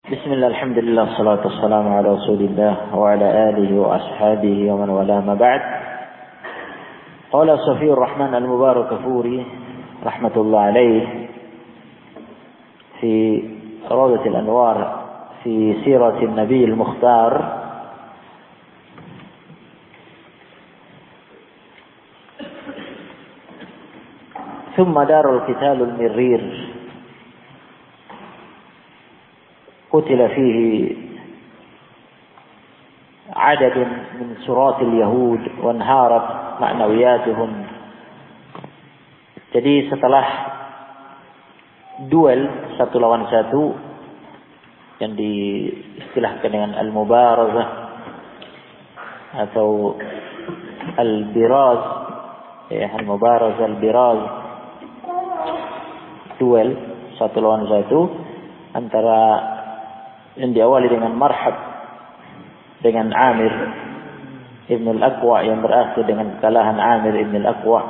بسم الله الحمد لله والصلاة والسلام على رسول الله وعلى آله وأصحابه ومن والاه ما بعد. قال صفي الرحمن المباركفوري رحمة الله عليه في روضة الأنوار في سيرة النبي المختار: ثم دار القتال المرير قتل فيه عدد من سرات اليهود وانهارت معنوياتهم. Jadi setelah duel satu lawan satu yang diistilahkan dengan al-mubarazah atau al-biraz, al-mubarazah al-biraz, duel satu lawan satu antara yang diawali dengan marhab dengan Amir Ibn al-Aqwa yang berakhir dengan kekalahan Amir Ibn al-Aqwa.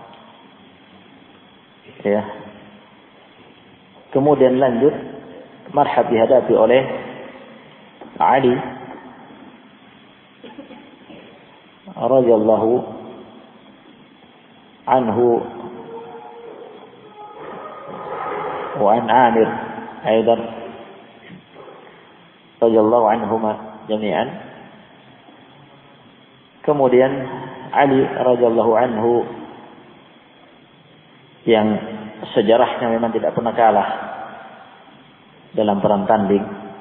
Ya. Kemudian lanjut marhab dihadapi oleh Ali radhiyallahu anhu wa an Amir aidan radhiyallahu anhuma jami'an. Kemudian Ali radhiyallahu anhu yang sejarahnya memang tidak pernah kalah dalam perang tanding,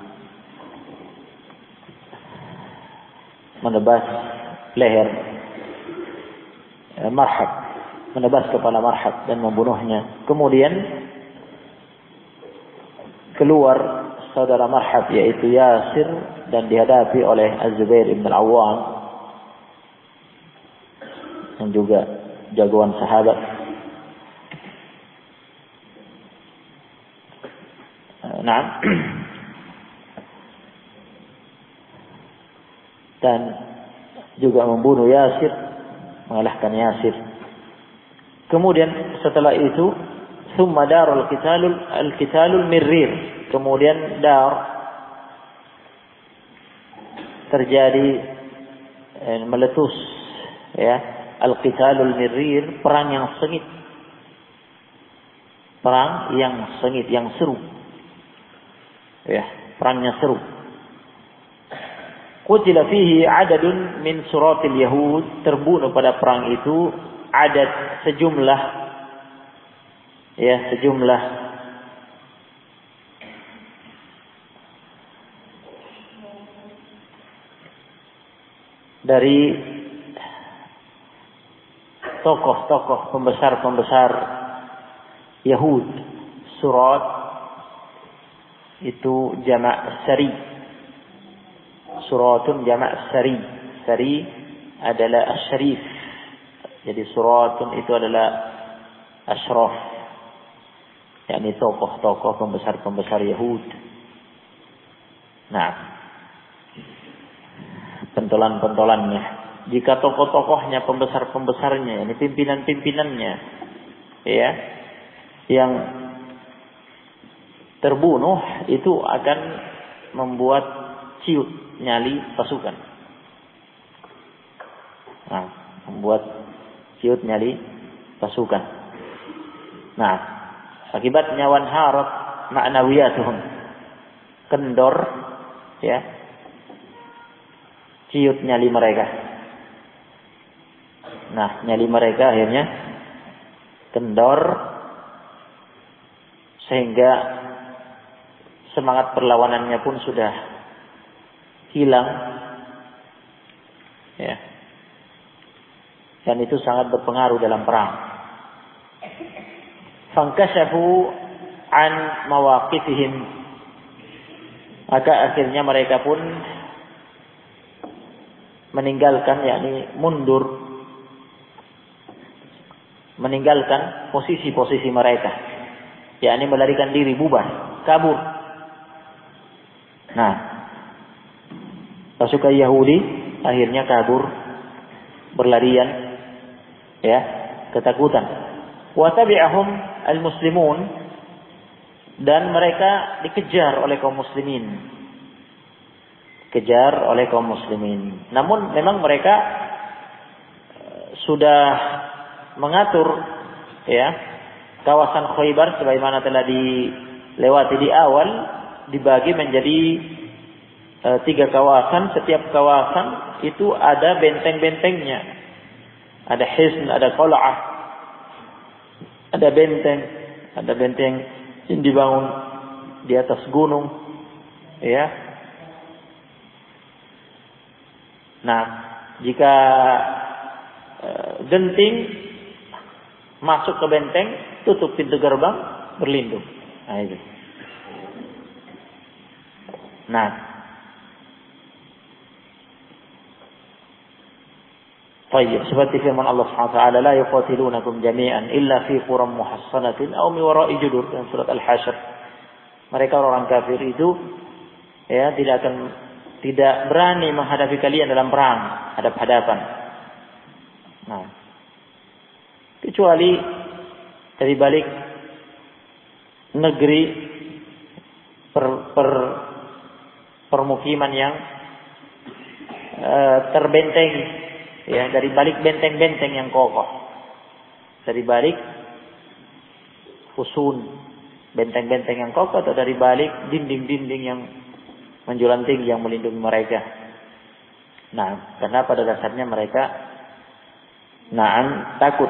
menebas leher Marhab, menebas kepala Marhab dan membunuhnya. Kemudian keluar saudara Marhab yaitu Yasir dan dihadapi oleh Az-Zubair Ibn Al-Awwam yang juga jagoan sahabat. Nah, dan juga membunuh Yasir, mengalahkan Yasir. Kemudian setelah itu thumma darul al-qitalul mirrir. Kemudian terjadi meletus, ya, al-qitalul mirrir, perang yang sengit, perang yang sengit, yang seru, ya, perangnya seru. Qutila fihi adadun min suratil yahud, terbunuh pada perang itu sejumlah dari tokoh-tokoh pembesar Yahud. Surat itu jamak sari. Suratun jamak sari. Sari adalah asyrif. Jadi suratun itu adalah asyraf, yakni tokoh-tokoh pembesar Yahud. Nah, pentolan-pentolannya. Jika tokoh-tokohnya, pembesar-pembesarnya, ini pimpinan-pimpinannya, ya, yang terbunuh, itu akan membuat ciut nyali pasukan. Nah, membuat ciut nyali pasukan. Nah, akibatnya wanharat ma'nawiyatuhum, kendor, ya, ciut nyali mereka. Nah, nyali mereka akhirnya kendor sehingga semangat perlawanannya pun sudah hilang, ya. Dan itu sangat berpengaruh dalam perang. Fankashafu an mawaqifihim, maka akhirnya mereka pun meninggalkan, yakni mundur, meninggalkan posisi-posisi mereka, yakni melarikan diri, bubar, kabur. Nah, pasukan Yahudi akhirnya kabur, berlarian, ya, ketakutan. Wa tabi'ahum al-muslimun, dan mereka dikejar oleh kaum muslimin. Namun memang mereka sudah mengatur ya kawasan Khaybar sebagaimana telah dilewati di awal, dibagi menjadi 3 kawasan. Setiap kawasan itu ada benteng-bentengnya. Ada hisn, ada qal'ah, ada benteng yang dibangun di atas gunung, ya. Nah, jika genting masuk ke benteng, tutup pintu gerbang, berlindung. Nah, itu. Nah, baik, seperti firman Allah Subhanahu wa taala, la yuqatilunakum jami'an illa fi quram muhassanatin aw min wara'i judur, dalam surat Al-Hasyr. Mereka orang kafir itu ya tidak berani menghadapi kalian dalam perang hadap-hadapan. Nah, kecuali dari balik negeri permukiman yang terbentengi, ya, dari balik benteng-benteng yang kokoh, dari balik husun benteng-benteng yang kokoh, atau dari balik dinding-dinding yang menjulang tinggi yang melindungi mereka. Nah, karena pada dasarnya mereka takut.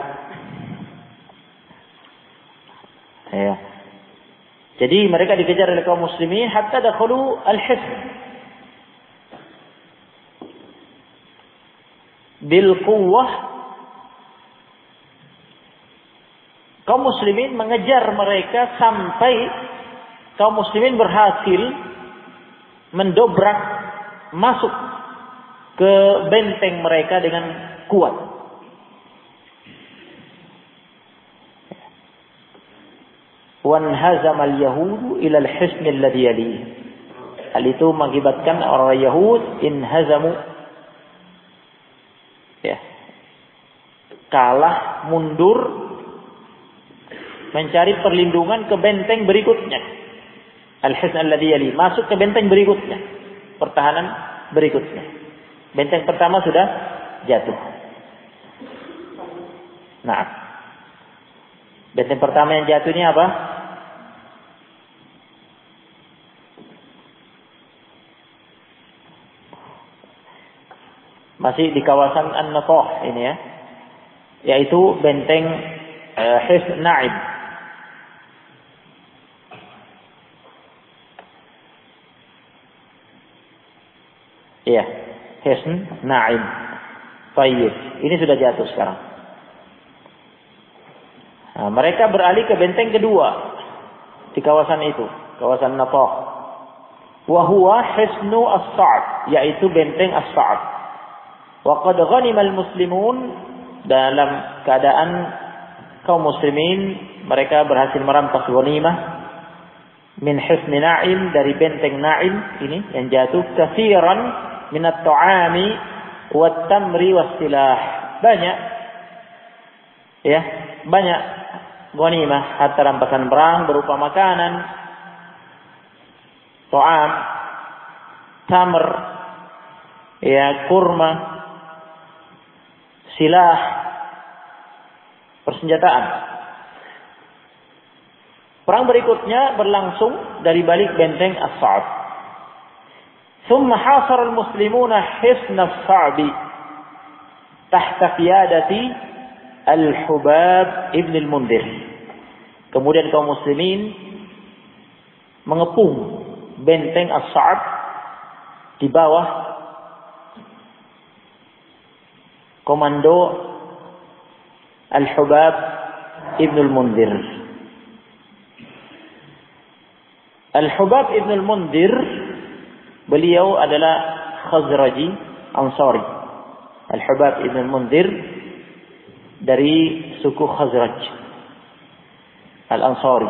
Ya. Jadi mereka dikejar oleh kaum muslimin hatta dakhalu al-hisn bil quwwah. Kaum muslimin mengejar mereka sampai kaum muslimin berhasil mendobrak masuk ke benteng mereka dengan kuat. Wanhazama al-yahudu ila al-hisn alladhi yalihi. Hal itu mengakibatkan orang Yahud inhazamu, ya, kalah, mundur, mencari perlindungan ke benteng berikutnya. Al-hisn alladhi yalihi, masuk ke benteng berikutnya, pertahanan berikutnya. Benteng pertama sudah jatuh. Nah, benteng pertama yang jatuh ini apa? Masih di kawasan An-Natah ini, ya, yaitu benteng Hisn Na'im. Iya, Hisn Na'im. Baik, ini sudah jatuh sekarang. Nah, mereka beralih ke benteng kedua di kawasan itu, kawasan Natah. Wa huwa Hisnu As-Sa'd, yaitu benteng As-Sa'd. Wa qad ghanima al-muslimun, dalam keadaan kaum muslimin mereka berhasil merampas ghanimah min Hisn Na'im, dari benteng Na'im ini yang jatuh, katsiran min at-ta'ami wat-tamri was-silah. Banyak, ya, banyak ghanimah, harta rampasan perang berupa makanan, ta'am, tamr, ya, kurma, silah, persenjataan. Perang berikutnya berlangsung dari balik benteng As-Sa'd. Thumma hasara al-muslimuna hisn As-Sa'd tahta qiyadati Al-Hubab ibn al-Mundhir. Kemudian kaum muslimin mengepung benteng As-Sa'd di bawah komando Al-Hubab ibn al-Mundhir. Al-Hubab ibn al-Mundhir, beliau adalah Khazraji Ansari. Al-Hubab ibn al-Mundhir dari suku Khazraj Al-Ansari.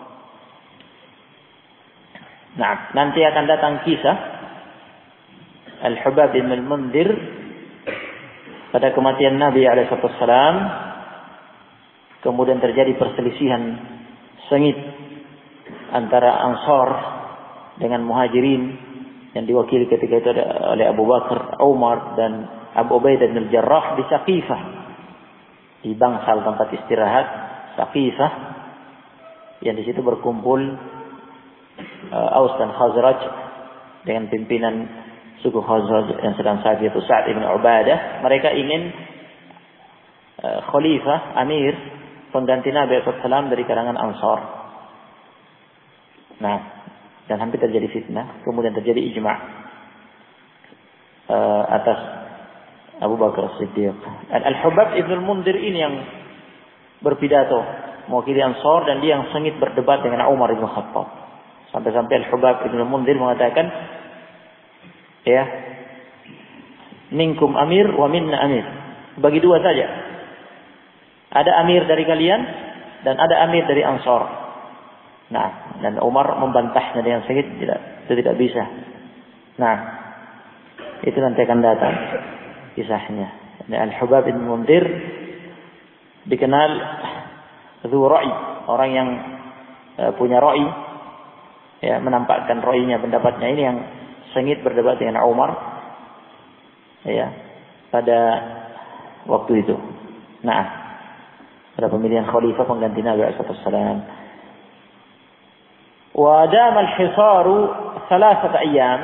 Nah, nanti akan datang kisah Al-Hubab ibn al-Mundhir pada kematian Nabi alaihissalam. Kemudian terjadi perselisihan sengit antara Ansar dengan Muhajirin yang diwakili ketika itu oleh Abu Bakar, Umar dan Abu Ubaidah bin Jarrah di Saqifah, di bangsal tempat istirahat Saqifah, yang di situ berkumpul Aus dan Khazraj dengan pimpinan suku Khazraj yang sedang sakit, yaitu Sa'ad bin Ubadah. Mereka ingin khalifah, amir, pengganti Nabi SAW dari kalangan Ansar. Nah, dan hampir terjadi fitnah, kemudian terjadi ijma' atas Abu Bakar Siddiq. Al-Hubab Ibn al-Mundhir ini yang berpidato mewakili Ansar, dan dia yang sengit berdebat dengan Umar bin Khattab. Sampai-sampai Al-Hubab Ibn al-Mundhir mengatakan, ya, minkum amir wa minna amir. Bagi dua saja. Ada amir dari kalian dan ada amir dari Ansar. Nah, dan Umar membantahnya dengan sengit, itu tidak bisa. Nah, itu nanti akan datang kisahnya. Al-Hubab bin Mundhir dikenal dzu ra'i, orang yang punya ra'i, ya, menampakkan ra'inya, pendapatnya. Ini yang sengit berdebat dengan Umar, ya, pada waktu itu. Nah, pada pemilihan khalifah pengganti Nabi SAW. Wa dama al-hisaru 3 ayyam.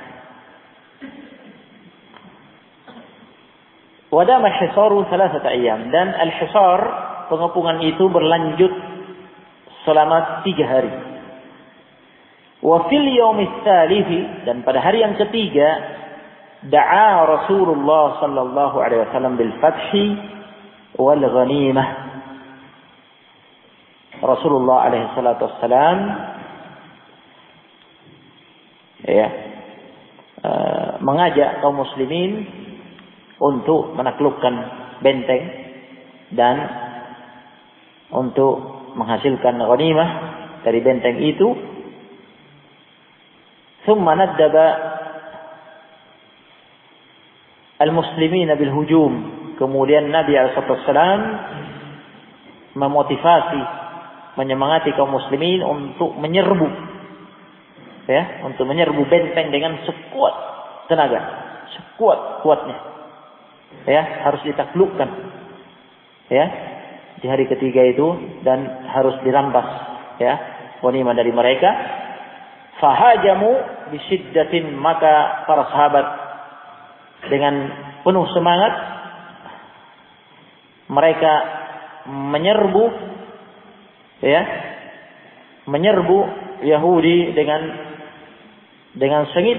Wa dama al-hisaru 3 ayyam, dan al-hisar, pengepungan itu berlanjut selama 3 hari. Wa fil yaumits tsalits, dan pada hari yang ketiga, da'a Rasulullah sallallahu alaihi wasallam bil fathi wal ghanimah. Rasulullah alaihi salatu wassalam, ya, mengajak kaum muslimin untuk menaklukkan benteng dan untuk menghasilkan ghanimah dari benteng itu. Thumma naddaba al-muslimin bil hujum. Kemudian Nabi SAW memotivasi, menyemangati kaum muslimin untuk menyerbu, ya, untuk menyerbu benteng dengan sekuat tenaga, sekuat-kuatnya, ya, harus ditaklukkan, ya, di hari ketiga itu, dan harus dirampas, ya, ghanimah dari mereka. Fahajamu bisyiddatin, maka para sahabat dengan penuh semangat mereka menyerbu, ya, menyerbu Yahudi dengan sengit.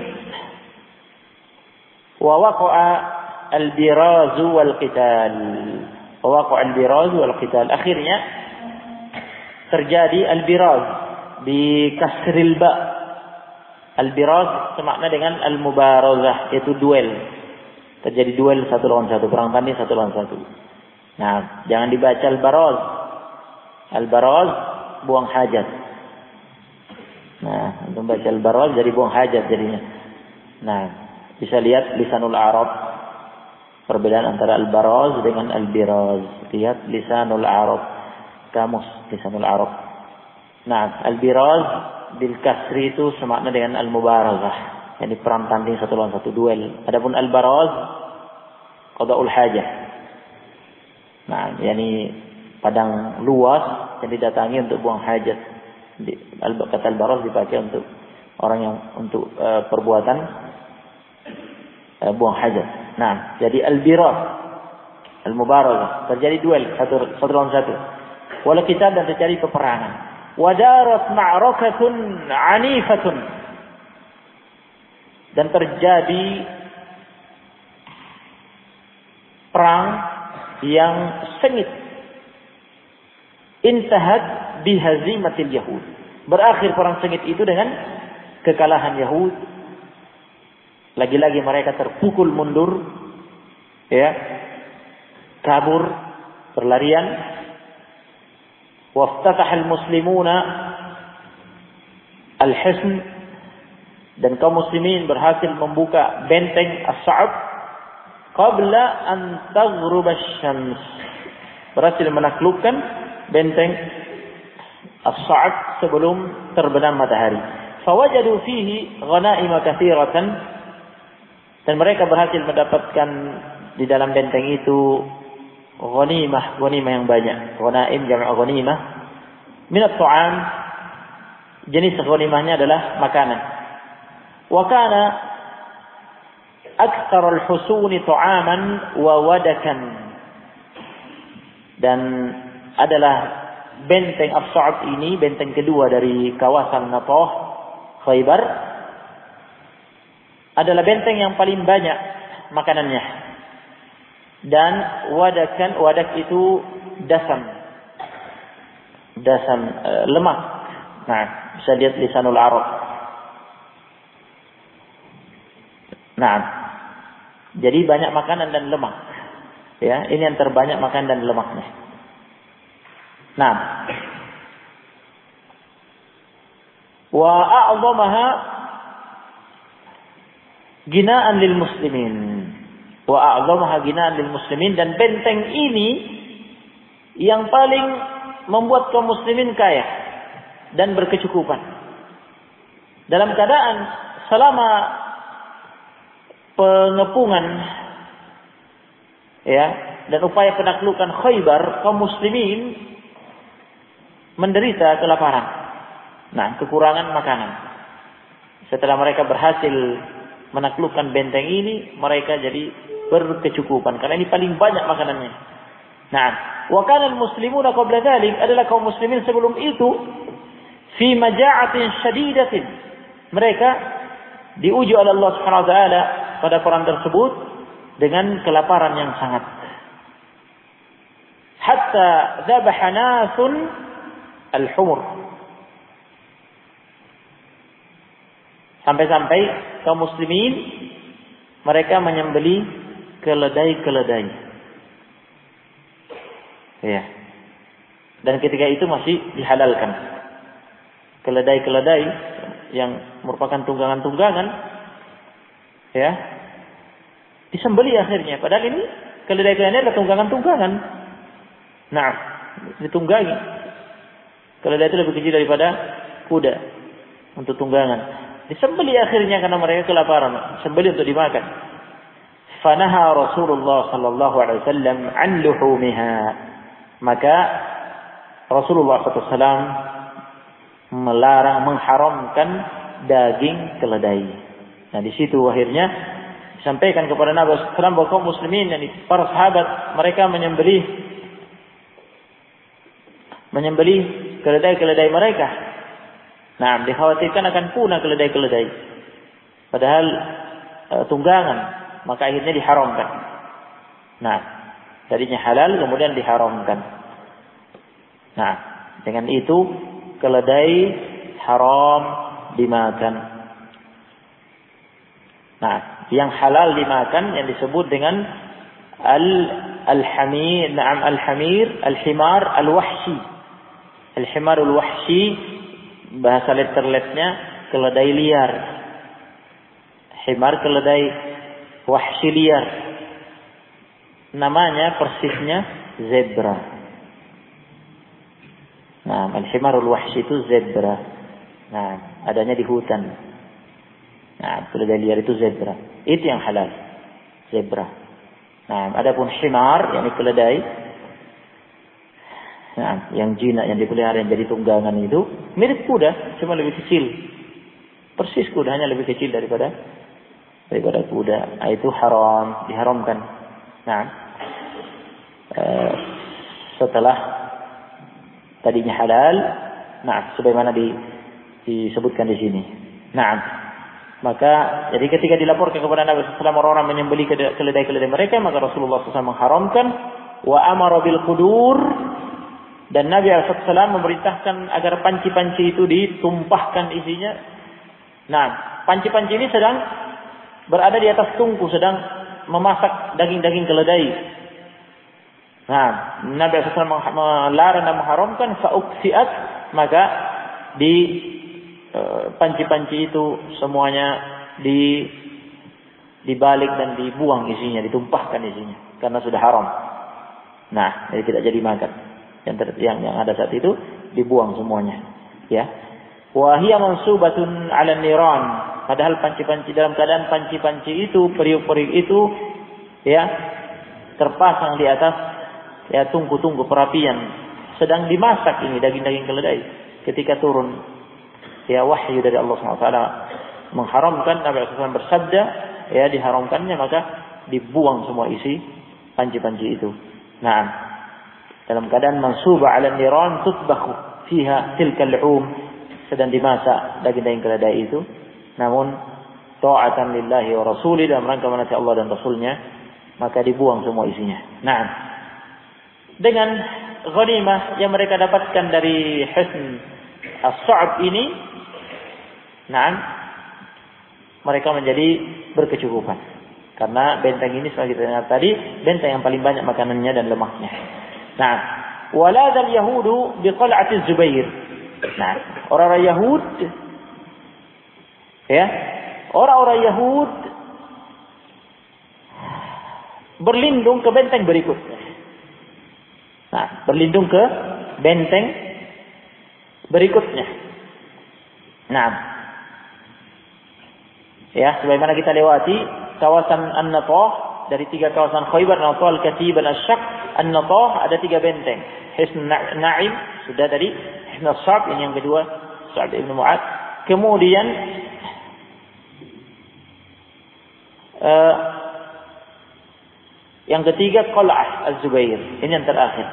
Wa waqa'a al-biraz wal qital. Wa waqa'a al-biraz wal qital. Akhirnya terjadi al-biraz bi kasril ba. Al-biraz semakna dengan al-mubarazah, yaitu duel. Terjadi duel 1 lawan 1, perang tanding 1 lawan 1. Nah, jangan dibaca al-baraz. Al-baraz buang hajat. Nah, untuk baca al-baraz jadi buang hajat jadinya. Nah, bisa lihat Lisanul Arab, perbedaan antara al-baraz dengan al-biraz. Lihat Lisanul Arab, kamus Lisanul Arab. Nah, al-biraz bil kasri itu semakna dengan al-mubarazah, yani perang tanding 1 lawan 1, duel. Adapun al-baraz qada'ul hajah. Nah, yani padang luas yang didatangi untuk buang hajat. Kata al-baraz dipakai untuk orang yang untuk perbuatan buang hajat. Nah, jadi al-biraz, al-mubarazah, terjadi duel 1 lawan 1. Wala kita, dan terjadi peperangan. Wadarat ma'rakatun 'anifatun, dan terjadi perang yang sengit. Intahat bihazimatil Yahud, berakhir perang sengit itu dengan kekalahan Yahud. Lagi-lagi mereka terpukul mundur, ya, kabur, berlarian. Waftatahal muslimuna al-hisn, dan kaum muslimin berhasil membuka benteng as-Sa'ab qabla an taghrub asy-syams, berhasil menaklukkan benteng as-sa'd sebelum terbenam matahari. Fawajadu fihi ghanaima katsiratan, dan mereka berhasil mendapatkan di dalam benteng itu ghanimah yang banyak. Ghanaim jamak ghanimah. Min at-ta'am, jenis ghanimahnya adalah makanan. Wa kana aktsar al-husuni ta'aman wa wadakan, dan adalah benteng as-sa'd ini benteng kedua dari kawasan Natah Khaybar, adalah benteng yang paling banyak makanannya. Dan wadak itu dasam lemak. Nah, bisa lihat lisanul Arab. Nah, jadi banyak makanan dan lemak. Ya, ini yang terbanyak makanan dan lemaknya. Nah, wa a'zamaha ginaan lil muslimin. Wa a'zamaha ginaan lil muslimin, dan benteng ini yang paling membuat kaum muslimin kaya dan berkecukupan. Dalam keadaan selama pengepungan ya dan upaya penaklukan Khaybar, kaum muslimin menderita kelaparan. Nah, kekurangan makanan. Setelah mereka berhasil menaklukkan benteng ini, mereka jadi berkecukupan karena ini paling banyak makanannya. Nah, wa kana al-muslimuna qabla dzalik, adalah kaum muslimin sebelum itu fi maja'atin syadidatin. Mereka diuji oleh Allah Subhanahu wa taala pada perang tersebut dengan kelaparan yang sangat. Hatta dzabaha nasun al-humur. Sampai-sampai kaum muslimin mereka menyembelih keledai-keledai. Ya. Dan ketika itu masih dihalalkan. Keledai-keledai yang merupakan tunggangan-tunggangan ya, disembelih akhirnya. Padahal ini keledai-keledai adalah tunggangan-tunggangan. Nah, ditunggangi. Keledai itu lebih kecil daripada kuda untuk tunggangan. Disembelih akhirnya karena mereka kelaparan. Sembelih untuk dimakan. Fanaha Rasulullah sallallahu alaihi wasallam an luhumiha. Maka Rasulullah SAW melarang, mengharamkan daging keledai. Nah, di situ akhirnya disampaikan kepada Nabi sallallahu alaihi wasallam bahwa kaum muslimin, yakni para sahabat, mereka menyembelih keledai-keledai mereka. Nah, dikhawatirkan akan punah keledai-keledai. Padahal tunggangan, maka akhirnya diharamkan. Nah, tadinya halal kemudian diharamkan. Nah, dengan itu keledai haram dimakan. Nah, yang halal dimakan yang disebut dengan al-hamir, al-himar al-wahshi. Al-himar al-wahshi, bahasa letterletnya keledai liar. Himar keledai, wahshi liar. Namanya persisnya zebra. Nah, al-himarul wahshi itu zebra. Nah, adanya di hutan. Nah, keledai liar itu zebra. Itu yang halal. Zebra. Nah, adapun himar, yakni keledai, nah, yang jinak, yang dipelihara, yang jadi tunggangan itu mirip kuda, cuma lebih kecil. Persis kuda, hanya lebih kecil daripada kuda. Nah, itu haram, diharamkan. Nah, setelah tadinya halal, nah, sebagaimana disebutkan di sini. Nah, maka jadi ketika dilaporkan kepada Nabi SAW orang-orang menyembelih keledai-keledai mereka, maka Rasulullah SAW mengharamkan. Wa amara bil qudur, dan Nabi SAW memerintahkan agar panci-panci itu ditumpahkan isinya. Nah, panci-panci ini sedang berada di atas tungku, sedang memasak daging-daging keledai. Nah, Nabi SAW melarang dan mengharamkan. Fa'uksiat, maka di panci-panci itu semuanya dibalik dan dibuang isinya, ditumpahkan isinya, karena sudah haram. Nah, jadi tidak jadi makan. Yang ada saat itu dibuang semuanya. Ya. Wa hiya mansubatun 'ala niran. Padahal panci-panci, dalam keadaan panci-panci itu, periuk-periuk itu ya terpasang di atas ya tungku-tungku perapian. Sedang dimasak ini daging-daging keledai. Ketika turun ya wahyu dari Allah SWT mengharamkan, Nabi SAW bersabda ya diharamkannya, maka dibuang semua isi panci-panci itu. Nah, dalam keadaan mansubah 'ala niran tutbakhu fiha tilka al-'um, sedang dimasak daging-daging keledai itu, namun ta'atan lillahi wa rasuli, dalam rangka menaati Allah dan Rasulnya, maka dibuang semua isinya. Nah, dengan ghanimah yang mereka dapatkan dari Hisn As-Sa'ab ini, nah, mereka menjadi berkecukupan. Karena benteng ini seperti kita lihat tadi, benteng yang paling banyak makanannya dan lemaknya. Nah, walad al-yahudu biqal'ati Zubair. Nah, orang-orang Yahud ya, orang-orang Yahud berlindung ke benteng berikutnya. Nah, berlindung ke benteng berikutnya. Nah, ya, sebagaimana kita lewati kawasan An-Natah, dari 3 kawasan Khaybar, Natah, Al-Katib, Al-Shaq, An-Natah, ada 3 benteng. Hisn Na'im sudah tadi, Hisn As-Sa'ab ini yang kedua, Sa'ad ibn Mu'ad. Kemudian yang ketiga Qal'ah Az-Zubair, ini yang terakhir.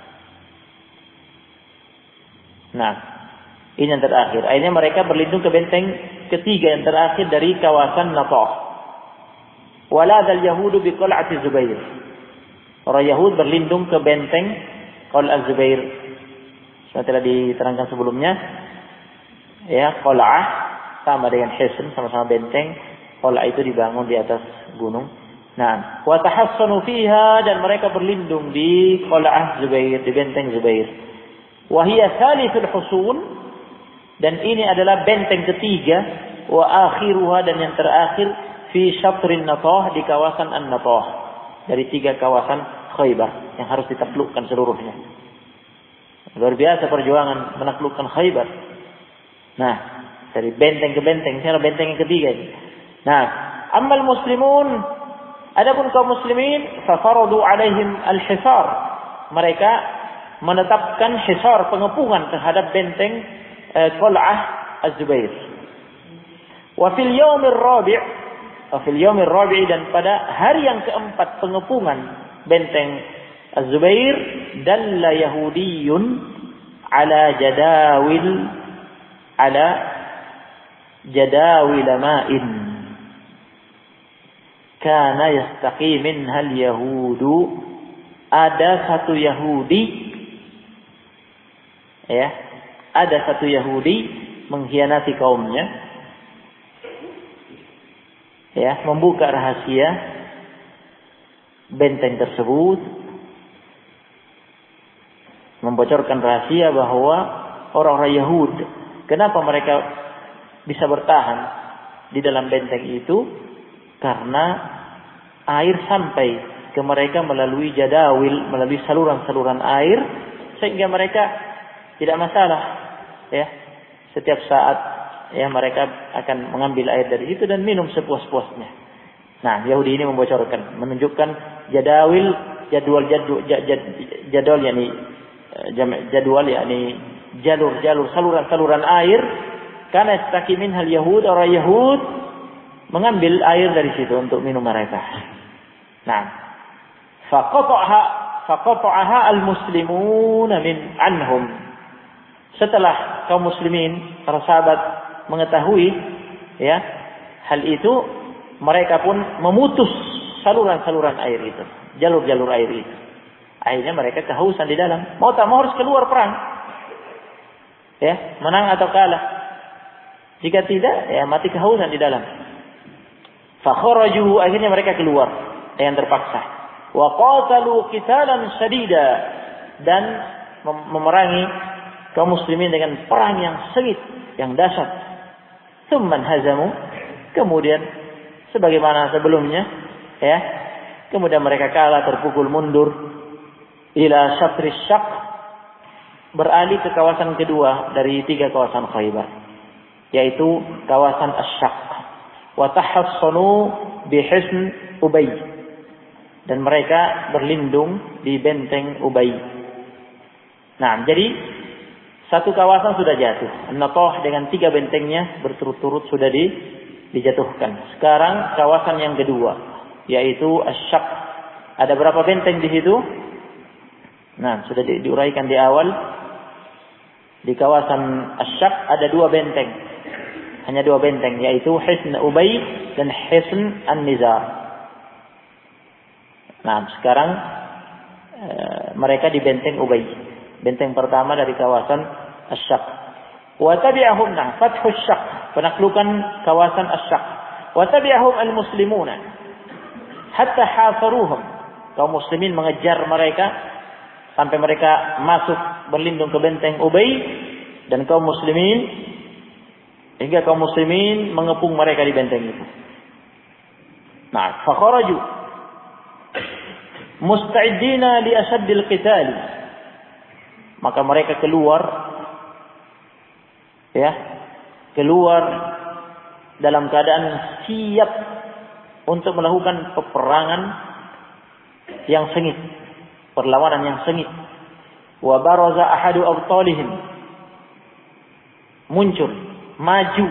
Nah, ini yang terakhir. Akhirnya mereka berlindung ke benteng ketiga yang terakhir dari kawasan Natah. Walad al-yahudu bi Qal'ati Zubair. Orang Yahud berlindung ke benteng Qal'ah Zubair. Seperti telah diterangkan sebelumnya. Ya, Qal'ah sama dengan Hisn, sama-sama benteng. Qal'ah itu dibangun di atas gunung. Nah, wa tahassanu fiha, dan mereka berlindung di Qal'ah Zubair, di benteng Zubair. Wa hiya thalithul husun, dan ini adalah benteng ketiga, wa akhiruha, dan yang terakhir fi syatrin Natah, di kawasan An-Natah, dari 3 kawasan Khaybar yang harus ditaklukkan seluruhnya. Luar biasa perjuangan menaklukkan Khaybar. Nah, dari benteng ke benteng, ini adalah benteng yang ketiga. Nah, ammal muslimun, adapun kaum muslimin, fa faradu alaihim al-hisar, mereka menetapkan hisar, pengepungan terhadap benteng Qal'ah Az-Zubair. Wa fil yaumir rabi', dan pada hari yang keempat pengepungan benteng Az-Zubair, dalla yahudiyun ala jadawil ma'in kana yastaqi minha al-yahudu. Ada satu Yahudi ya, ada satu Yahudi mengkhianati kaumnya, ya, membuka rahasia benteng tersebut, membocorkan rahasia bahwa orang-orang Yahud, kenapa mereka bisa bertahan di dalam benteng itu, karena air sampai ke mereka melalui jadawil, melalui saluran-saluran air, sehingga mereka tidak masalah, ya, setiap saat ya mereka akan mengambil air dari itu dan minum sepuas-puasnya. Nah, Yahudi ini membocorkan, menunjukkan jadwal yakni jalur saluran air, karena istaki minhal Yahud, orang Yahud mengambil air dari situ untuk minum mereka. Nah, faqata'aha al-muslimuna anhum. Setelah kaum muslimin, para sahabat mengetahui ya hal itu, mereka pun memutus saluran-saluran air itu, jalur-jalur air itu. Akhirnya mereka kehausan di dalam. Mau tak mau harus keluar perang. Ya, menang atau kalah. Jika tidak, ya mati kehausan di dalam. Fakharaju, akhirnya mereka keluar dengan terpaksa. Wa qatalu qitalan shadida, dan memerangi kaum muslimin dengan perang yang sengit, yang dahsyat. Tsumman hazamu, kemudian sebagaimana sebelumnya, ya, kemudian mereka kalah, terpukul mundur ila syatris syaq, beralih ke kawasan kedua dari 3 kawasan Khaybar, yaitu kawasan Asy-Syaq. Wa tahassanu bi Hisn Ubay, dan mereka berlindung di benteng Ubay. Nah, jadi satu kawasan sudah jatuh. An-Natah dengan 3 bentengnya berturut-turut sudah dijatuhkan. Sekarang kawasan yang kedua, yaitu Asy-Syaq. Ada berapa benteng di situ? Nah, sudah diuraikan di awal. Di kawasan Asy-Syaq ada 2 benteng. Hanya 2 benteng, yaitu Hisn Ubay dan Hisn An-Nizar. Nah, sekarang mereka di benteng Ubay. Benteng pertama dari kawasan Asy-Syaq. Wa tabi'ahum Fathu Asy-Syaq, penaklukan kawasan Asy-Syaq. Wa tabi'ahum al-muslimuna hatta hasaruhum. Kaum muslimin mengejar mereka sampai mereka masuk berlindung ke benteng Ubay, dan kaum muslimin hingga kaum muslimin mengepung mereka di benteng itu. Nah, fa kharaju musta'iddina li ashaddil qital. Maka mereka keluar dalam keadaan siap untuk melakukan peperangan yang sengit, perlawanan yang sengit. Wa baraza ahadu abtalihim, muncul, maju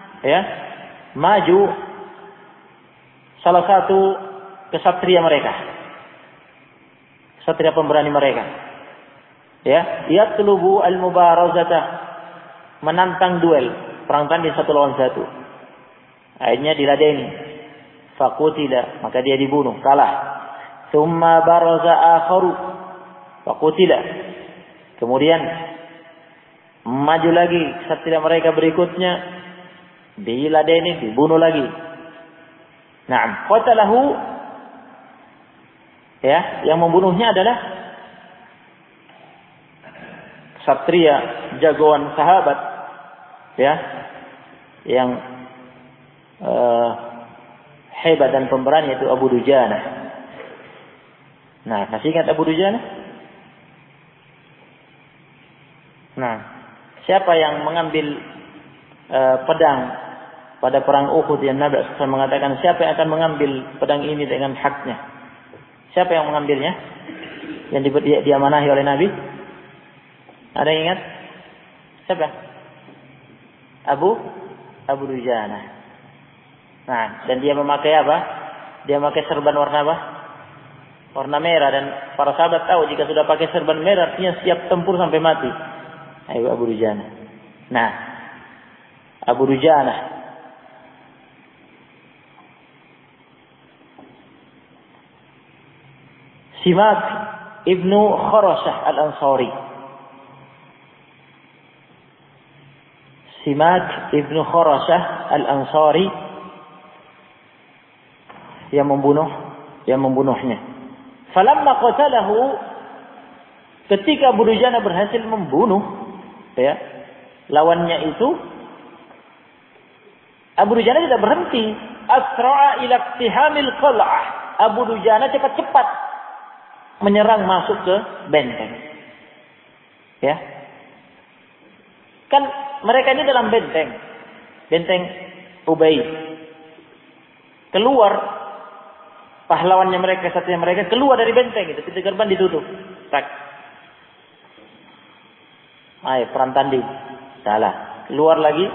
salah satu kesatria mereka, kesatria pemberani mereka. Yatlubu al-mubarazata, menantang duel, perang tanding 1 lawan 1. Akhirnya diladeni. Faqutila, maka dia dibunuh, kalah. Tsumma baraza akharu faqutila. Kemudian maju lagi kesatria mereka berikutnya, diladeni, dibunuh lagi. Naam, qatalahu, yang membunuhnya adalah satria jagoan sahabat, yang hebat dan pemberani, yaitu Abu Dujana. Nah, masih ingat Abu Dujana? Nah, siapa yang mengambil pedang pada perang Uhud yang Nabi SAW mengatakan siapa yang akan mengambil pedang ini dengan haknya? Siapa yang mengambilnya? Yang diamanahi oleh Nabi? Ada yang ingat? Siapa? Abu Dujana. Nah, dan dia memakai apa? Dia memakai serban warna apa? Warna merah, dan para sahabat tahu jika sudah pakai serban merah artinya siap tempur sampai mati. Ayo Abu Dujana. Nah, Abu Dujana Simak Ibnu Khurasah Al-Ansari. Simak Ibnu Khurasah Al-Ansari yang membunuhnya. Falamma qatalahu, ketika Abu Dujana berhasil membunuh lawannya itu, Abu Dujana tidak berhenti. Asra'a ila iqtihamil qal'ah. Abu Dujana cepat-cepat menyerang masuk ke benteng. Kan mereka ini dalam benteng Ubay. Keluar pahlawannya mereka, satria mereka keluar dari benteng itu, pintu gerbang ditutup. Tak. Ayo perang tanding. Salah. Keluar lagi.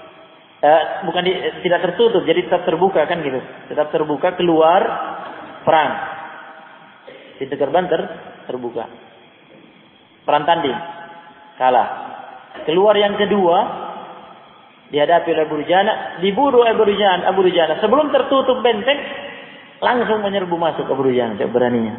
Tidak tertutup, jadi tetap terbuka kan gitu. Tetap terbuka, keluar perang. Pintu gerbang terbuka. Perang tanding. Kalah. Keluar yang kedua, dihadapi oleh Abu Dujana, dibunuh Abu Dujana. Sebelum tertutup benteng, langsung menyerbu masuk Abu Dujana, beraninya.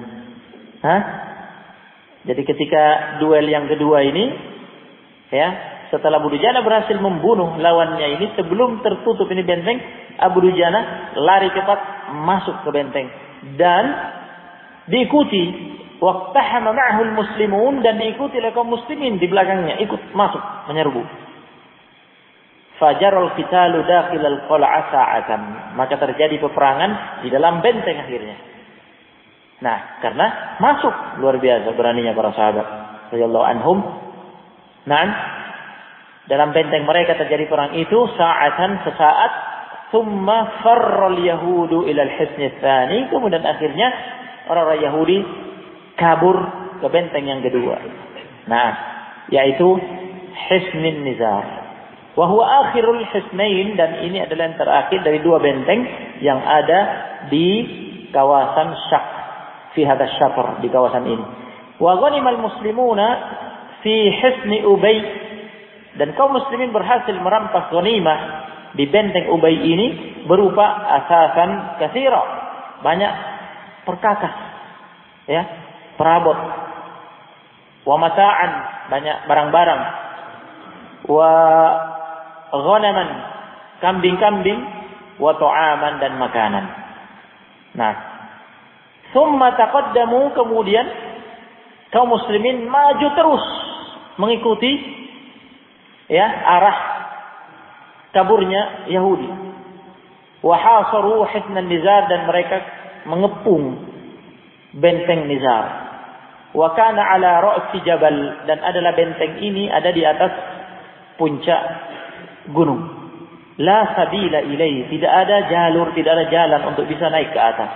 Jadi ketika duel yang kedua ini, setelah Abu Dujana berhasil membunuh lawannya ini, sebelum tertutup ini benteng, Abu Dujana lari cepat masuk ke benteng dan diikuti waqtahama ma'ahu muslimun, dan diikuti oleh kaum muslimin di belakangnya, ikut masuk menyerbu. Fajarul qitalu dakhilal qal'a sa'atan, maka terjadi peperangan di dalam benteng akhirnya. Nah, karena masuk, luar biasa beraninya para sahabat radhiyallahu anhum, Nah, dalam benteng mereka terjadi perang itu sa'atan sesaat, thumma farral yahudu ila al-hisn tsani, kemudian akhirnya orang-orang Yahudi kabur ke benteng yang kedua. Nah, yaitu Hisnin Nizar. Wa huwa akhirul hisnain, dan ini adalah yang terakhir dari dua benteng yang ada di kawasan Syaq, fi hadha syafar, di kawasan ini. Wa ghanimal muslimuna fi hisni Ubay, dan kaum muslimin berhasil merampas ghanimah di benteng Ubay ini berupa asasan katsira, banyak perkakas, ya, perabot, wa mata'an, banyak barang-barang, wa ghanaman, kambing-kambing, wa ta'aman, dan makanan. Nah, thumma taqaddamu, kemudian kaum muslimin maju terus mengikuti, ya, arah kaburnya Yahudi. Wa hasaru hisnan Nizar, dan mereka mengepung benteng Nizar. Wa kana ala ra'si jabal, dan adalah benteng ini ada di atas puncak gunung. La sabila ilaihi, tidak ada jalur, tidak ada jalan untuk bisa naik ke atas.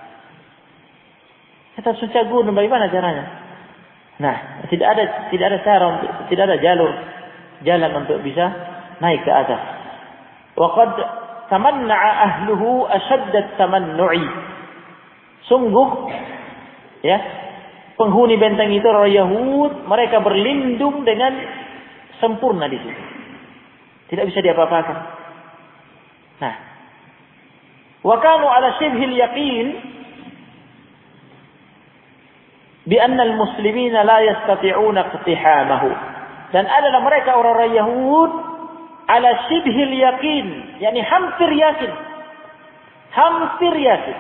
Atas puncak gunung bagaimana caranya? Nah, tidak ada cara untuk, tidak ada jalan untuk bisa naik ke atas. Wa qad tamanna'a ahluhu ashadd at-tamannu'i. Sungguh, ya, penghuni benteng itu orang Yahud, mereka berlindung dengan sempurna di situ. Tidak bisa diapa-apakan. Nah, wa kanu ala shibhil yaqin bi anna al-muslimina la yastati'una iqtihamahu. Dan adalah mereka orang-orang Yahud ala shibhil yaqin, yakni hampir yakin. Hampir yakin.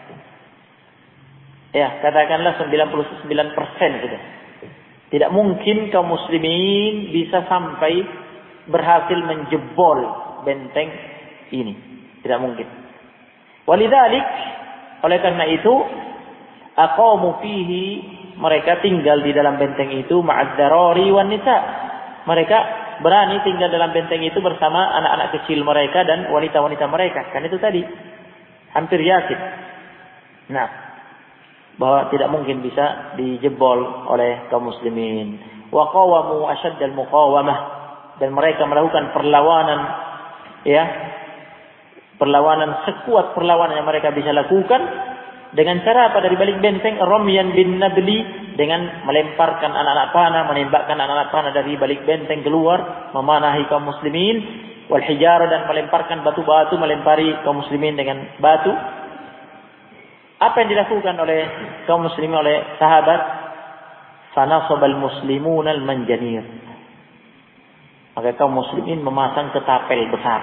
Ya, katakanlah 99% sudah. Tidak mungkin kaum muslimin bisa sampai berhasil menjebol benteng ini. Tidak mungkin. Walidzalik, oleh karena itu, aqamu fihi, mereka tinggal di dalam benteng itu ma'ad-darari wan nisa. Mereka berani tinggal dalam benteng itu bersama anak-anak kecil mereka dan wanita-wanita mereka. Kan itu tadi. Hampir yakin. Nah, bahwa tidak mungkin bisa dijebol oleh kaum muslimin. Wa qawamu asyaddal muqawamah, dan mereka melakukan perlawanan, ya, perlawanan sekuat perlawanan yang mereka bisa lakukan dengan cara apa? Dari balik benteng, ramyan bin nabli, dengan melemparkan anak-anak panah, menembakkan anak-anak panah dari balik benteng keluar memanahi kaum muslimin, wal hijarah, dan melemparkan batu-batu, melempari kaum muslimin dengan batu. Apa yang dilakukan oleh kaum muslimin, oleh sahabat? Fanasabal muslimun al-manjanir. Maka kaum muslimin memasang ketapel besar.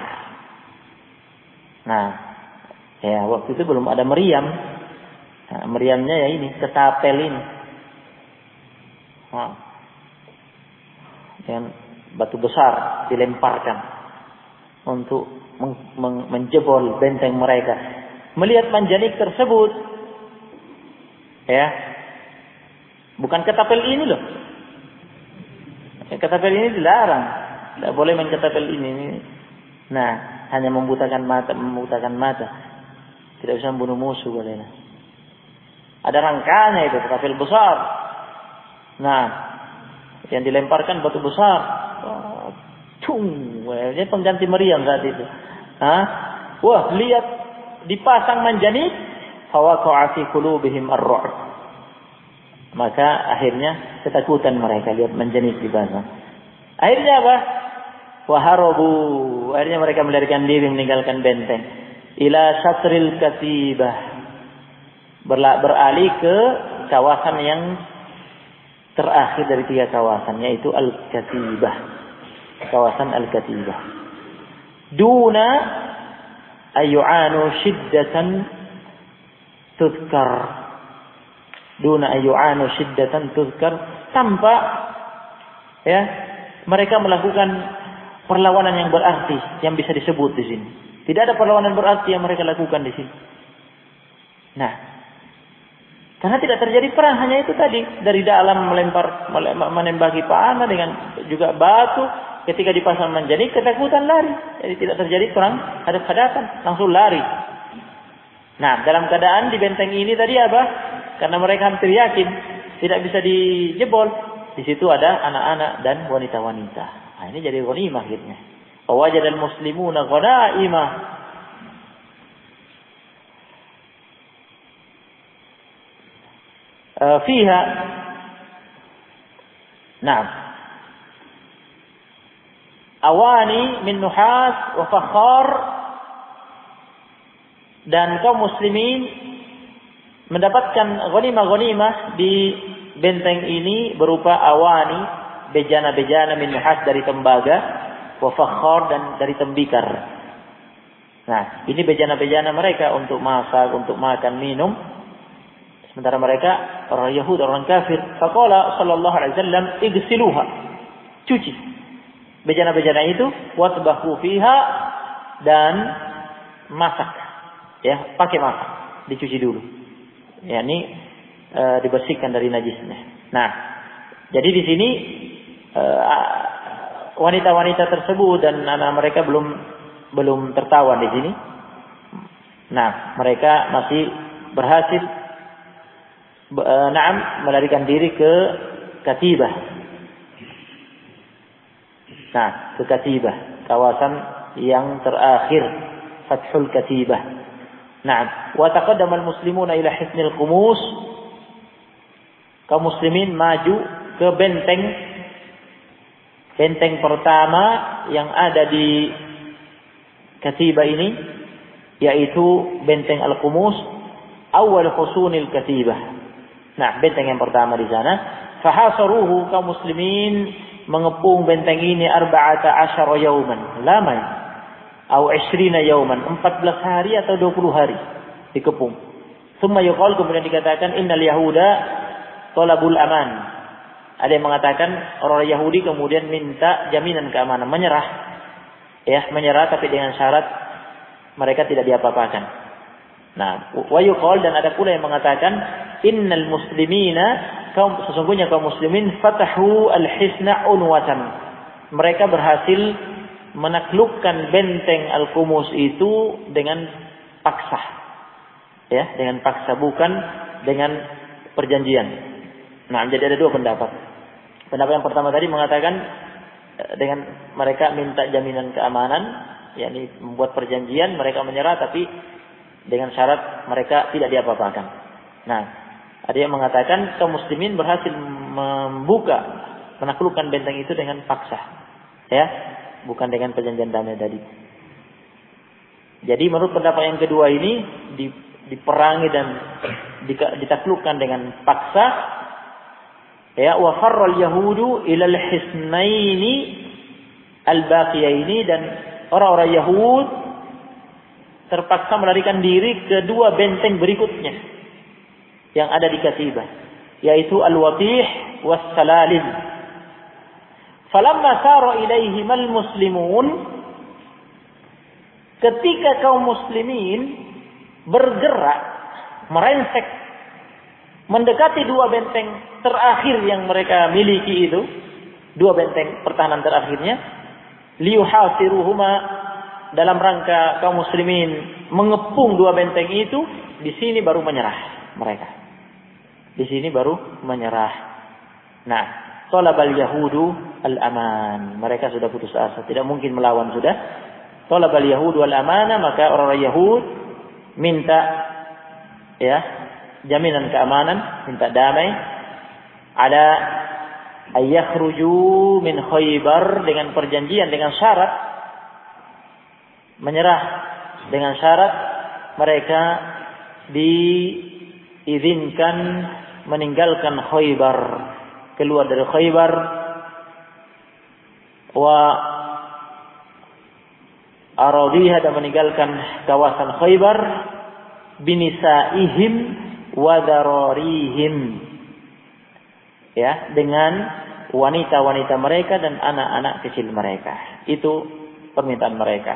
Nah, ya, waktu itu belum ada meriam. Nah, meriamnya ya ini, ketapel ini. Nah, dengan batu besar dilemparkan untuk menjebol benteng mereka. Melihat manjanik tersebut, ya, bukan ketapel ini loh. Ketapel ini dilarang, tidak boleh main ketapel ini. Nah, hanya membutakan mata, tidak bisa membunuh musuh boleh. Ada rangkanya itu, ketapel besar. Nah, yang dilemparkan batu besar, dia pengganti meriam saat itu. Wah, lihat dipasang manjanik, fawaqa'a fi qulubihim ar-ru'b. Maka akhirnya ketakutan mereka lihat manjanik dipasang. Akhirnya apa? Waharabu, akhirnya mereka melarikan diri meninggalkan benteng. Ila syatril katibah, beralih ke kawasan yang terakhir dari 3 kawasan, yaitu al-katibah, kawasan al-katibah. Duna ayyu'anu shiddatan tudkar, duna ayyu'anu shiddatan tudkar, tanpa, ya, mereka melakukan perlawanan yang berarti yang bisa disebut di sini. Tidak ada perlawanan berarti yang mereka lakukan di sini. Nah, Karena tidak terjadi perang, hanya itu tadi. Dari dalam menembaki panah dengan juga batu. Ketika dipasang manjani, ketakutan lari. Jadi tidak terjadi perang hadap-hadapan, langsung lari. Nah, dalam keadaan di benteng ini tadi apa? Karena mereka hampir yakin tidak bisa dijebol. Di situ ada anak-anak dan wanita-wanita. Nah, ini jadi ghanimah akhirnya. Wajadal muslimuna ghanaimah. Fiha. Nah. Awani min nuhas wa fakhar, dan kaum muslimin mendapatkan ghanimah di benteng ini berupa awani, bejana-bejana min nuhas dari tembaga, wa fakhar dan dari tembikar. Nah, ini bejana-bejana mereka untuk masak, untuk makan, minum. Sementara mereka orang Yahudi, orang kafir. Faqala sallallahu alaihi wasallam, igsiluha. Cuci bejana-bejana itu, watbahu fiha, dan masak, ya, pakai masak, dicuci dulu, ya, ini dibersihkan dari najisnya. Nah, jadi di sini wanita-wanita tersebut dan anak mereka belum tertawan di sini. Nah, mereka masih berhasil melarikan diri ke Katibah. Nah, ke Katibah, kawasan yang terakhir, Fathul Katibah. Nah, wa taqaddama al-muslimuna ila hisnil qumus. Kaum muslimin maju ke benteng pertama yang ada di Katibah ini, yaitu benteng Al-Qumus, awal husunil Katibah. Nah, benteng yang pertama di sana. Fahasaruhu, kaum muslimin mengepung benteng ini 14 yauman, lama, atau 20 yauman, 14 hari atau 20 hari dikepung. Summa yuqal, kemudian dikatakan innal yahuda talabul aman. Ada yang mengatakan orang Yahudi kemudian minta jaminan keamanan, menyerah, ya, menyerah tapi dengan syarat mereka tidak diapa-apakan. Nah, wa yuqal, dan ada pula yang mengatakan innal muslimina, sesungguhnya kaum muslimin fatahu al-hisna unwatan. Mereka berhasil menaklukkan benteng Al-Qumus itu dengan paksa. Ya, dengan paksa, bukan dengan perjanjian. Nah, jadi ada dua pendapat. Pendapat yang pertama tadi mengatakan dengan mereka minta jaminan keamanan, yakni membuat perjanjian, mereka menyerah tapi dengan syarat mereka tidak diapa-apakan. Nah, ada yang mengatakan kaum muslimin berhasil menaklukkan benteng itu dengan paksa, ya, bukan dengan perjanjian damai tadi. Jadi menurut pendapat yang kedua ini diperangi dan ditaklukkan dengan paksa, ya, wa farral yahudu ilal hisnaini al-baqiyaini, dan orang-orang Yahud terpaksa melarikan diri ke dua benteng berikutnya yang ada di Katibah, yaitu Al-Watih was-Salalim. Falamma sara ilaihim al-muslimun, ketika kaum muslimin bergerak merangsek mendekati dua benteng terakhir yang mereka miliki itu, dua benteng pertahanan terakhirnya, liyuhasiruhuma, dalam rangka kaum muslimin mengepung dua benteng itu, di sini baru menyerah mereka. Di sini baru menyerah. Nah, talabal yahudu al-aman. Mereka sudah putus asa, tidak mungkin melawan sudah. Talabal yahudu al-amana, maka orang-orang Yahud minta, ya, jaminan keamanan, minta damai. Ada ayakhruju min Khaybar, dengan perjanjian, dengan syarat menyerah, dengan syarat mereka diizinkan meninggalkan Khaybar, keluar dari Khaybar, wa aradiha, dan meninggalkan kawasan Khaybar, binisaihim wa dararihim, ya, dengan wanita-wanita mereka dan anak-anak kecil mereka. Itu permintaan mereka.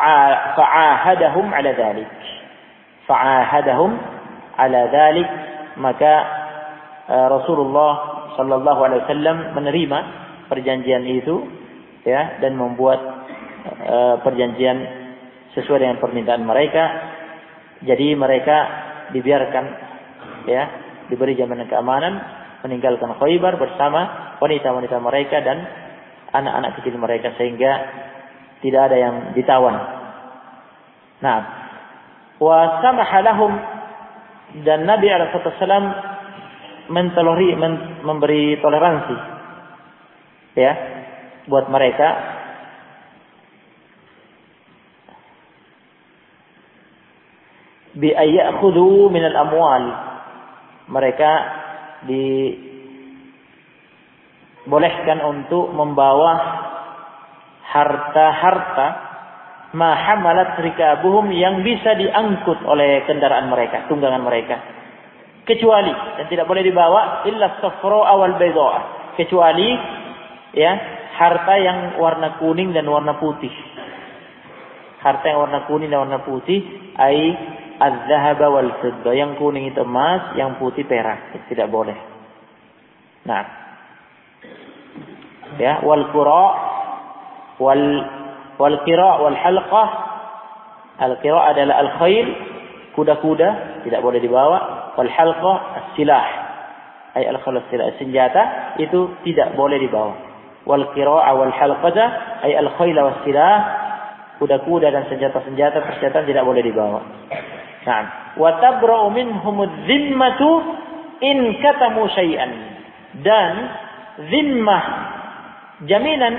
Fa'ahadahum ala dhalik. Fa'ahadahum ala dhalik, maka Rasulullah sallallahu alaihi wasallam menerima perjanjian itu, ya, dan membuat perjanjian sesuai dengan permintaan mereka. Jadi mereka dibiarkan, ya, diberi jaminan keamanan, meninggalkan Khaybar bersama wanita-wanita mereka dan anak-anak kecil mereka, sehingga tidak ada yang ditawan. Nah, wa samaha lahum, dan Nabi alaihi wasallam memberi toleransi, ya, buat mereka, bi ayyakhudhu min al-amwal, mereka dibolehkan untuk membawa harta-harta ma hamalat rikabuhum, yang bisa diangkut oleh kendaraan mereka, tunggangan mereka, kecuali, dan tidak boleh dibawa illa safra wal bayda, kecuali, ya, harta yang warna kuning dan warna putih. Harta yang warna kuning dan warna putih, ai az-zahaba wal fidda, yang kuning itu emas, yang putih perak, tidak boleh. Nah, ya, wal qura wal qira wal halqah. Al qira adalah al khayl, kuda-kuda, tidak boleh dibawa. Wal halqah as-silah, ay al khalas, senjata itu tidak boleh dibawa. Wal qira wal halqah ay al khayl was silah, kuda-kuda dan senjata-senjata persenjataan tidak boleh dibawa. Nah, wa tabra'u minhum adh-dhimmatu in katamu syai'an, dan zimmah, jaminan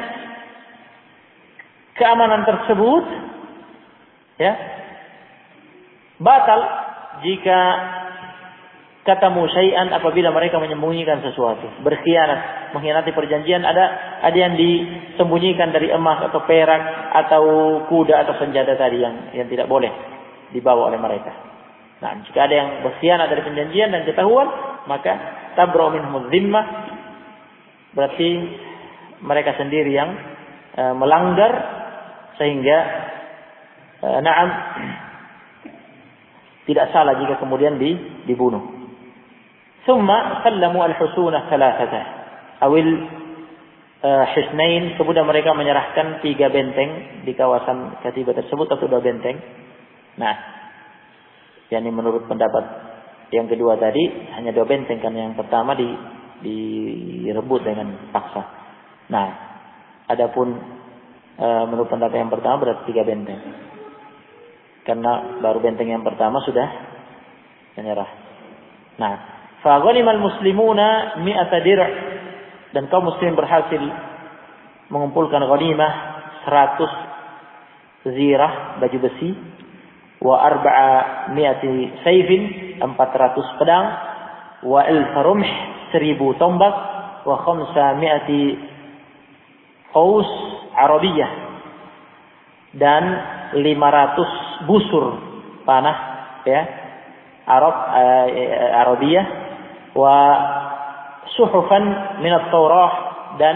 keamanan tersebut, ya, batal jika katamu syai'an, apabila mereka menyembunyikan sesuatu, berkhianat, mengkhianati perjanjian. Ada yang disembunyikan dari emas atau perak atau kuda atau senjata tadi yang tidak boleh dibawa oleh mereka. Nah, jika ada yang berkhianat dari perjanjian dan ketahuan, maka tabra minhum dhimmah, berarti mereka sendiri yang melanggar, sehingga na'am, tidak salah jika kemudian dibunuh. Thumma sallamu al-husuna thalathata awil hisnain, kemudian mereka menyerahkan 3 benteng di kawasan Katibah tersebut, atau 2 benteng. Nah, yakni menurut pendapat yang kedua tadi hanya 2 benteng, kan yang pertama direbut dengan paksa. Nah, adapun menurut pendapat yang pertama berarti 3 benteng, karena baru benteng yang pertama sudah menyerah. Nah, fa ghanimal muslimuna 100 dir', dan kaum muslimin berhasil mengumpulkan ghanimah 100 zirah, baju besi, wa 400 sayfin, 400 pedang, wa 1000 rumh, 1000 tombak, wa 500 qaus arabiyah, dan 500 busur panah, ya, Arabiyah, wa suhufan min at-Taurah, dan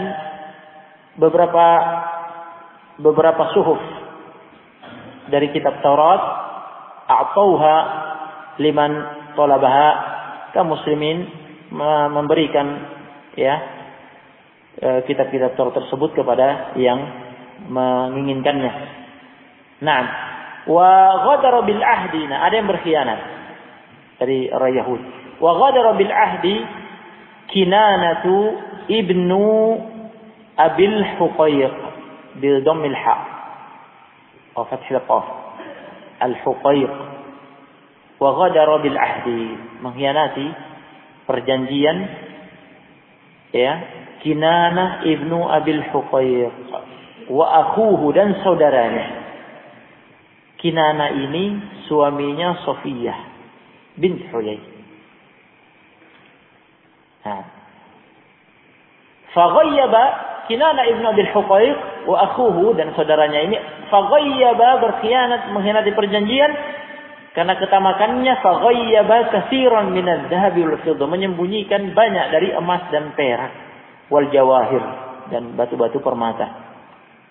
beberapa suhuf dari kitab Taurat, a'tauha liman talabaha, kaum muslimin memberikan, ya, kitab-kitab Taurat tersebut kepada yang menginginkannya. Nah, wa ghadara bil ahdi, ada yang berkhianat dari orang Yahudi. Wa ghadara bil ahdi Kinanatu ibnu Abil Huqayq bil dhammil ha wa fathil qaf, al-Huqayq. Wa ghadara bil ahdi, mengkhianati perjanjian, ya, Kinanah ibnu Abil Huqayq wa akhuhu, dan saudaranya. Kinana ini suaminya Safiyah bint Huyai. Nah, faghayyaba Kinana ibnu Abil Huqayq wa akhuhu, dan saudaranya ini, faghayyaba, berkhianat, mengkhianati perjanjian, karena ketamakannya, faghayyaba katsiran min adz-dzahabi wal fiddah, menyembunyikan banyak dari emas dan perak, wal jawahir, dan batu-batu permata.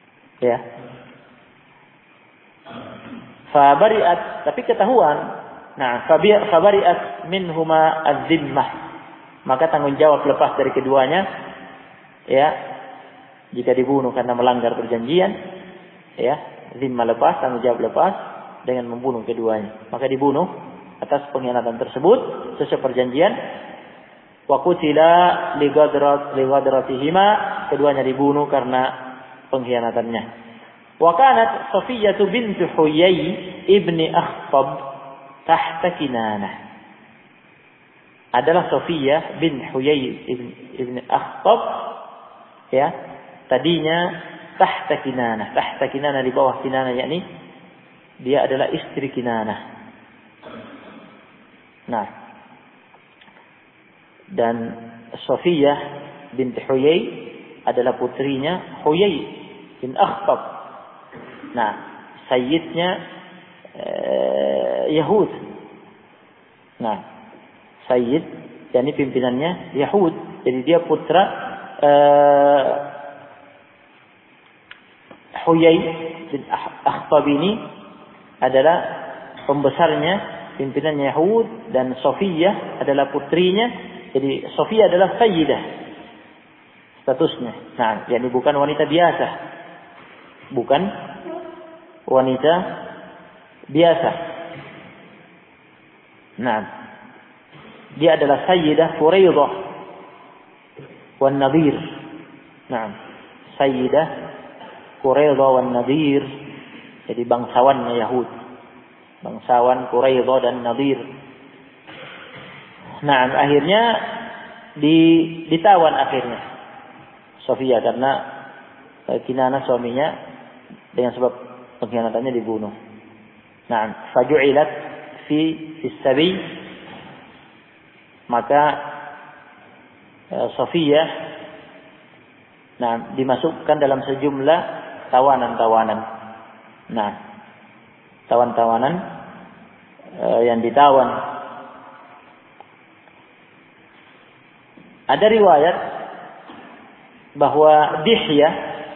Ya. Fabariat, tapi ketahuan Nah, fabari'at minhuma az-zimmah. Maka tanggung jawab lepas dari keduanya, ya. Jika dibunuh karena melanggar perjanjian, ya, zimmah lepas, tanggung jawab lepas dengan membunuh keduanya. Maka dibunuh atas pengkhianatan tersebut sesuai perjanjian. Wa qutila li ghadratihima, keduanya dibunuh karena pengkhianatannya. Wa kanat Safiyah bint Huyai ibni Akhtab tahta Kinanah. Adalah Safiyah bin Huyai ibn Akhtab, ya, tadinya tahta Kinanah. Tahta Kinanah, di bawah Kinanah, yakni dia adalah istri Kinanah. Nah, dan Safiyah binti Huyai adalah putrinya Huyai bin Akhtab. Nah, sayyidnya Yahud. Nah, sayyid, yakni pimpinannya Yahud. Jadi dia putra Huyai bin Akhtab ini adalah pembesarnya, pimpinannya Yahud, dan Safiyah adalah putrinya. Jadi Safiyah adalah sayyidah statusnya. Nah, yakni bukan wanita biasa. Bukan wanita biasa. Nah, dia adalah sayyidah Quraidah wan Nadir. Nah, sayyidah Quraidah wan Nadir. Jadi bangsawannya Yahud. Bangsawan Quraidah dan Nadir. Nah, akhirnya ditawan akhirnya Safiyah karena Kinanah suaminya dengan sebab pengkhianatannya dibunuh. Nah, faju'ilat fi sabi, maka Safiyah dimasukkan dalam sejumlah tawanan-tawanan. Nah, tawanan yang ditawan. Ada riwayat bahwa Dihya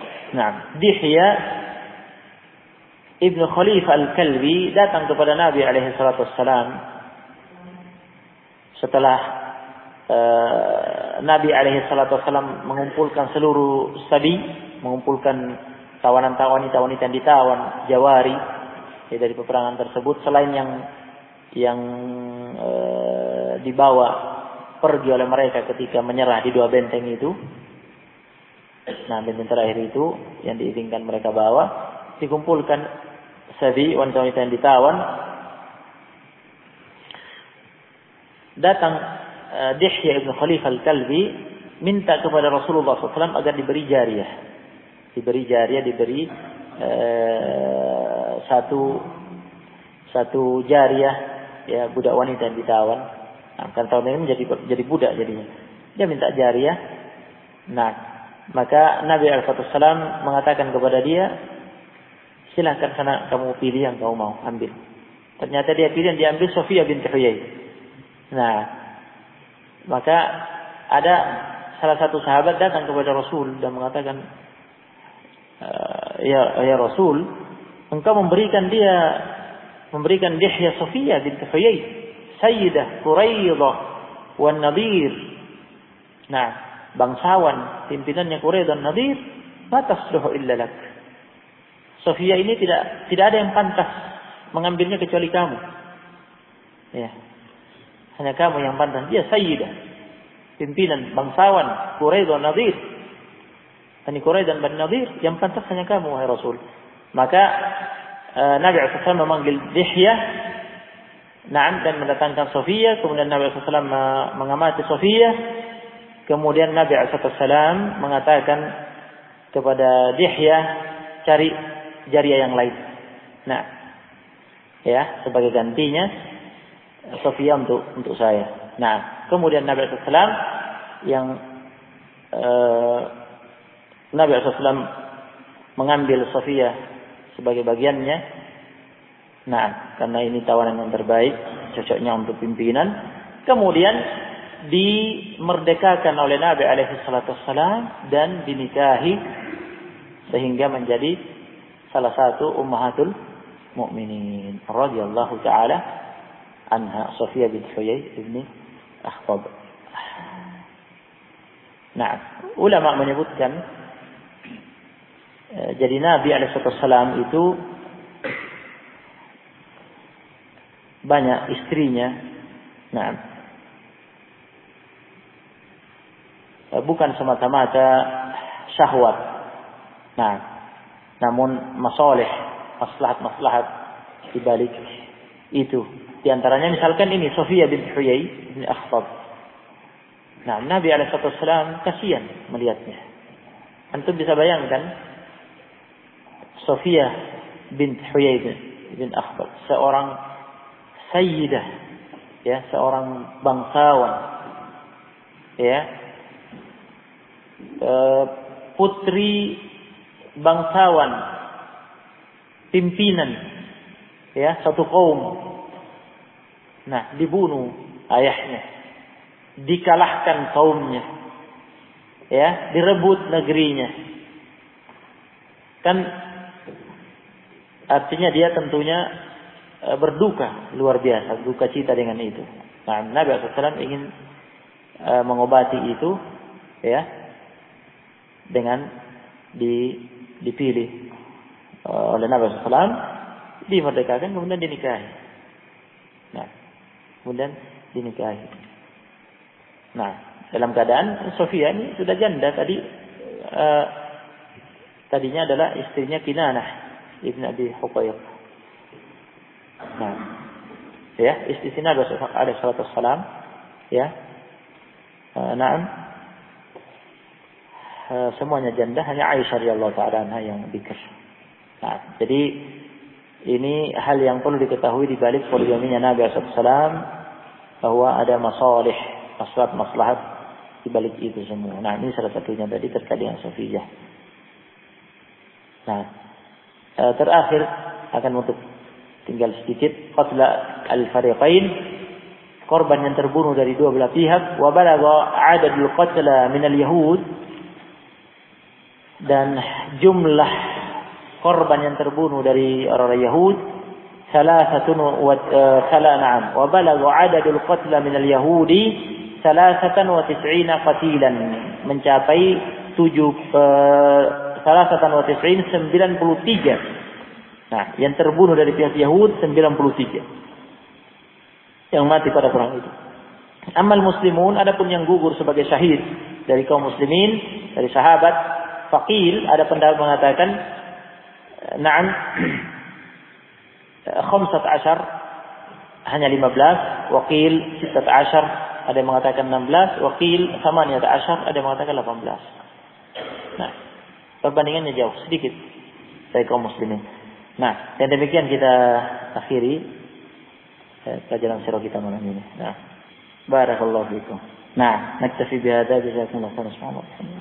Ibnu Khalifah Al-Kalbi datang kepada Nabi alaihi salatu wassalam setelah Nabi alaihi salatu wassalam mengumpulkan seluruh sabi, mengumpulkan tawanan-tawanan wanita yang ditawan, jawari, dari peperangan tersebut, selain yang dibawa pergi oleh mereka ketika menyerah di dua benteng itu. Nah, benteng terakhir itu yang diizinkan mereka bawa, dikumpulkan sabi, wanita-wanita yang ditawan. Datang Dihya Ibn Khalifah Al-Kalbi minta kepada Rasulullah SAW agar diberi jariyah. Diberi satu jariyah, ya, budak wanita yang ditawan. Nah, kan tahun ini jadi budak jadinya. Dia minta jariyah. Nah, maka Nabi SAW mengatakan kepada dia, silahkan sana kamu pilih yang kamu mau ambil. Ternyata dia pilih, yang diambil Safiyah binti Huyai. Nah, maka ada salah satu sahabat datang kepada Rasul dan mengatakan, ya Rasul, engkau memberikan Dihya Safiyah binti Huyai, sayyidah Quraidah wan Nadir. Nah, bangsawan, pimpinannya Quraidah dan Nadir, ma tasluhu illa lak. Safiyah ini tidak ada yang pantas mengambilnya kecuali kamu. Ya. Hanya kamu yang pantas. Dia sayyidah, pimpinan bangsawan Quraidah dan Nadir. Ini Quraidah dan Nadir, yang pantas hanya kamu, wahai Rasul. Maka Nabi SAW memanggil Dihya, dan mendatangkan Safiyah. Kemudian Nabi SAW mengamati Safiyah. Kemudian Nabi SAW mengatakan kepada Dihya, cari jariyah yang lain. Nah, ya, sebagai gantinya Safiyah untuk saya. Nah, kemudian Nabi SAW Nabi SAW mengambil Safiyah sebagai bagiannya. Nah, karena ini tawanan yang terbaik, cocoknya untuk pimpinan. Kemudian dimerdekakan oleh Nabi SAW dan dinikahi sehingga menjadi salah satu ummahatul mukminin radhiyallahu taala anha, Sofiyah bint Huyai ibn Akhtab. Nah, ulama menyebutkan jadi Nabi alaihissalam itu banyak istrinya. Nah, bukan semata-mata syahwat. Nah, namun maslahat di balik itu. Di antaranya misalkan ini Sofiyah bint Huyai bin Akhtab. Nah, Nabi alaihissalam kasihan melihatnya. Antum bisa bayangkan Sofiyah bint Huyai bin Akhtab, seorang sayyidah, ya, seorang bangsawan, ya, putri bangsawan, pimpinan, ya, satu kaum. Nah, dibunuh ayahnya, dikalahkan kaumnya, ya, direbut negerinya. Kan artinya dia tentunya berduka luar biasa, duka cita dengan itu. Nah, Nabi SAW ingin mengobati itu, ya, dengan dipilih oleh Nabi SAW, dimerdekakan, kemudian dinikahi. Nah, kemudian dinikahi. Nah, dalam keadaan Sofia ini sudah janda tadi, tadinya adalah istrinya Kinanah ibn Abi Huqayq. Nah, ya, istri Nabi SAW, ya, semuanya janda, hanya Aisyah radhiyallahu ta'ala anha yang bikr. Nah, jadi ini hal yang perlu diketahui di balik poligaminya Nabi SAW, bahwa ada maslahat di balik itu semua. Nah, ini salah satunya tadi terkait dengan Sofiyah. Nah, terakhir akan untuk tinggal sedikit qatla al-fariqain, korban yang terbunuh dari dua belah pihak. Wa balagha 'adadul qatla min al-yahud, dan jumlah korban yang terbunuh dari orang Yahud wa balagha 'adadul qatla min al-yahudi 93 qatilan, mencapai 93. Nah, yang terbunuh dari pihak Yahud 93 yang mati pada perang itu. Amal muslimun, adapun yang gugur sebagai syahid dari kaum muslimin, dari sahabat, faqil, ada pendapat mengatakan na'am 15, hanya 15, waqil 16, ada yang mengatakan 16, waqil 18, ada yang mengatakan 18. Nah, perbandingannya jauh sedikit dari kaum muslimin. Nah, dan demikian kita akhiri pelajaran sirah kita malam ini. Nah, barakallahu fikum. Nah, naktafi bihadza, jazakumullahu khairan.